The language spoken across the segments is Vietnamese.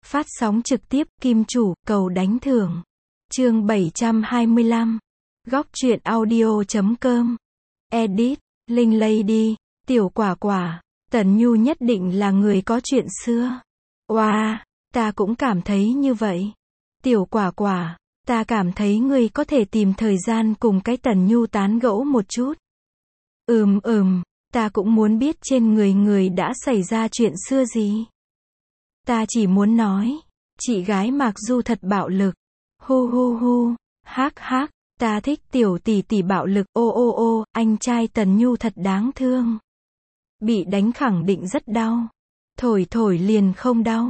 Phát sóng trực tiếp, kim chủ, cầu đánh thưởng. Chương 725. Góc truyện audio.com. Edit, Linh Lady, Tiểu Quả Quả. Tần Nhu nhất định là người có chuyện xưa. Oa, ta cũng cảm thấy như vậy. Tiểu Quả Quả, ta cảm thấy ngươi có thể tìm thời gian cùng cái Tần Nhu tán gẫu một chút. Ta cũng muốn biết trên người đã xảy ra chuyện xưa gì. Ta chỉ muốn nói, chị gái Mạc Du thật bạo lực. Hu, hắc, ta thích tiểu tỷ tỷ bạo lực. Ô, anh trai Tần Nhu thật đáng thương. Bị đánh khẳng định rất đau. Thổi liền không đau.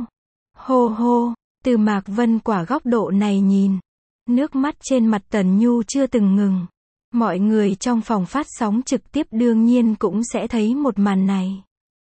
Hô, từ Mạc Vân Quả góc độ này nhìn, nước mắt trên mặt Tần Nhu chưa từng ngừng. Mọi người trong phòng phát sóng trực tiếp đương nhiên cũng sẽ thấy một màn này.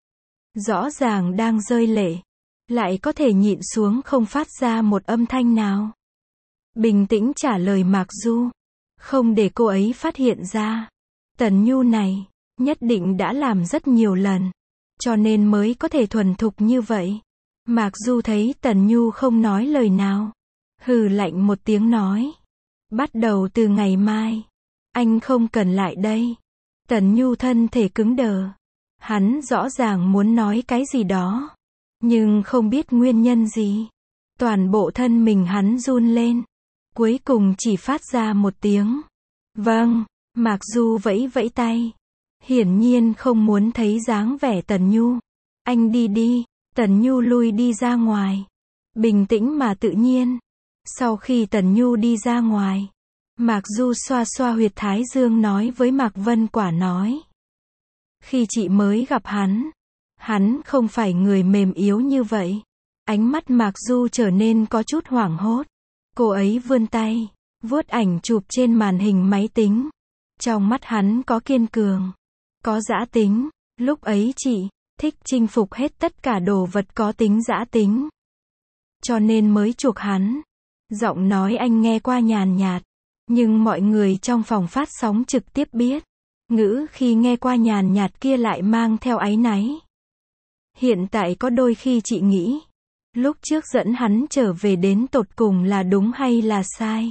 Rõ ràng đang rơi lệ, lại có thể nhịn xuống không phát ra một âm thanh nào. Bình tĩnh trả lời Mạc Du, không để cô ấy phát hiện ra. Tần Nhu này, nhất định đã làm rất nhiều lần, cho nên mới có thể thuần thục như vậy. Mạc Du thấy Tần Nhu không nói lời nào, hừ lạnh một tiếng nói. Bắt đầu từ ngày mai, anh không cần lại đây. Tần Nhu thân thể cứng đờ. Hắn rõ ràng muốn nói cái gì đó, nhưng không biết nguyên nhân gì. Toàn bộ thân mình hắn run lên. Cuối cùng chỉ phát ra một tiếng. Vâng, Mạc Du vẫy vẫy tay. Hiển nhiên không muốn thấy dáng vẻ Tần Nhu. Anh đi. Tần Nhu lui đi ra ngoài. Bình tĩnh mà tự nhiên. Sau khi Tần Nhu đi ra ngoài, Mạc Du xoa huyệt thái dương nói với Mạc Vân Quả nói. Khi chị mới gặp hắn không phải người mềm yếu như vậy. Ánh mắt Mạc Du trở nên có chút hoảng hốt. Cô ấy vươn tay, vuốt ảnh chụp trên màn hình máy tính. Trong mắt hắn có kiên cường, có dã tính. Lúc ấy chị thích chinh phục hết tất cả đồ vật có tính dã tính, cho nên mới chuộc hắn. Giọng nói anh nghe qua nhàn nhạt, nhưng mọi người trong phòng phát sóng trực tiếp biết, ngữ khi nghe qua nhàn nhạt kia lại mang theo áy náy. Hiện tại có đôi khi chị nghĩ, lúc trước dẫn hắn trở về đến tột cùng là đúng hay là sai.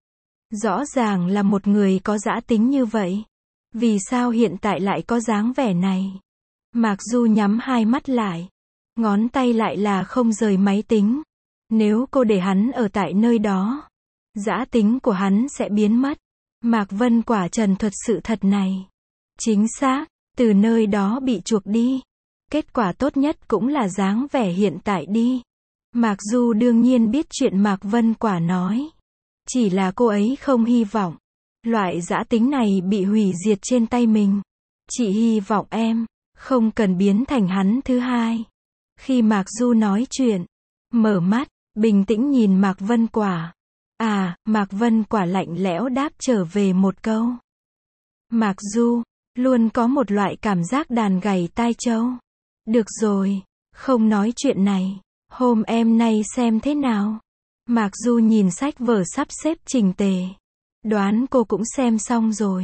Rõ ràng là một người có dã tính như vậy, vì sao hiện tại lại có dáng vẻ này? Mạc Du nhắm hai mắt lại, ngón tay lại là không rời máy tính. Nếu cô để hắn ở tại nơi đó, dã tính của hắn sẽ biến mất. Mạc Vân Quả trần thuật sự thật này. Chính xác, từ nơi đó bị chuộc đi. Kết quả tốt nhất cũng là dáng vẻ hiện tại đi. Mạc Du đương nhiên biết chuyện Mạc Vân Quả nói. Chỉ là cô ấy không hy vọng loại dã tính này bị hủy diệt trên tay mình. Chị hy vọng em không cần biến thành hắn thứ hai. Khi Mạc Du nói chuyện, mở mắt, bình tĩnh nhìn Mạc Vân Quả. Mạc Vân Quả lạnh lẽo đáp trở về một câu. Mạc Du luôn có một loại cảm giác đàn gảy tai trâu. Được rồi, không nói chuyện này. Hôm em nay xem thế nào? Mạc Du nhìn sách vở sắp xếp chỉnh tề. Đoán cô cũng xem xong rồi.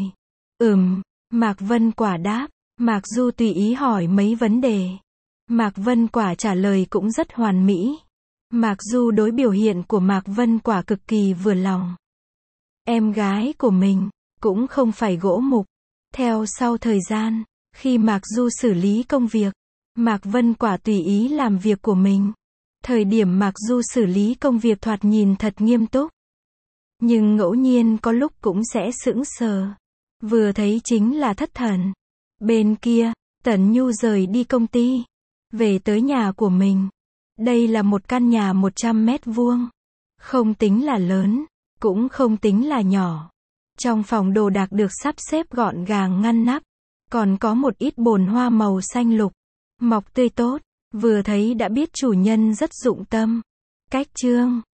Mạc Vân Quả đáp. Mạc Du tùy ý hỏi mấy vấn đề. Mạc Vân Quả trả lời cũng rất hoàn mỹ. Mạc Du đối biểu hiện của Mạc Vân Quả cực kỳ vừa lòng. Em gái của mình cũng không phải gỗ mục. Theo sau thời gian, khi Mạc Du xử lý công việc, Mạc Vân Quả tùy ý làm việc của mình. Thời điểm Mạc Du xử lý công việc thoạt nhìn thật nghiêm túc, nhưng ngẫu nhiên có lúc cũng sẽ sững sờ. Vừa thấy chính là thất thần. Bên kia, Tần Nhu rời đi công ty, về tới nhà của mình. Đây là một căn nhà 100 mét vuông. Không tính là lớn, cũng không tính là nhỏ. Trong phòng đồ đạc được sắp xếp gọn gàng ngăn nắp. Còn có một ít bồn hoa màu xanh lục, mọc tươi tốt. Vừa thấy đã biết chủ nhân rất dụng tâm. Cách chương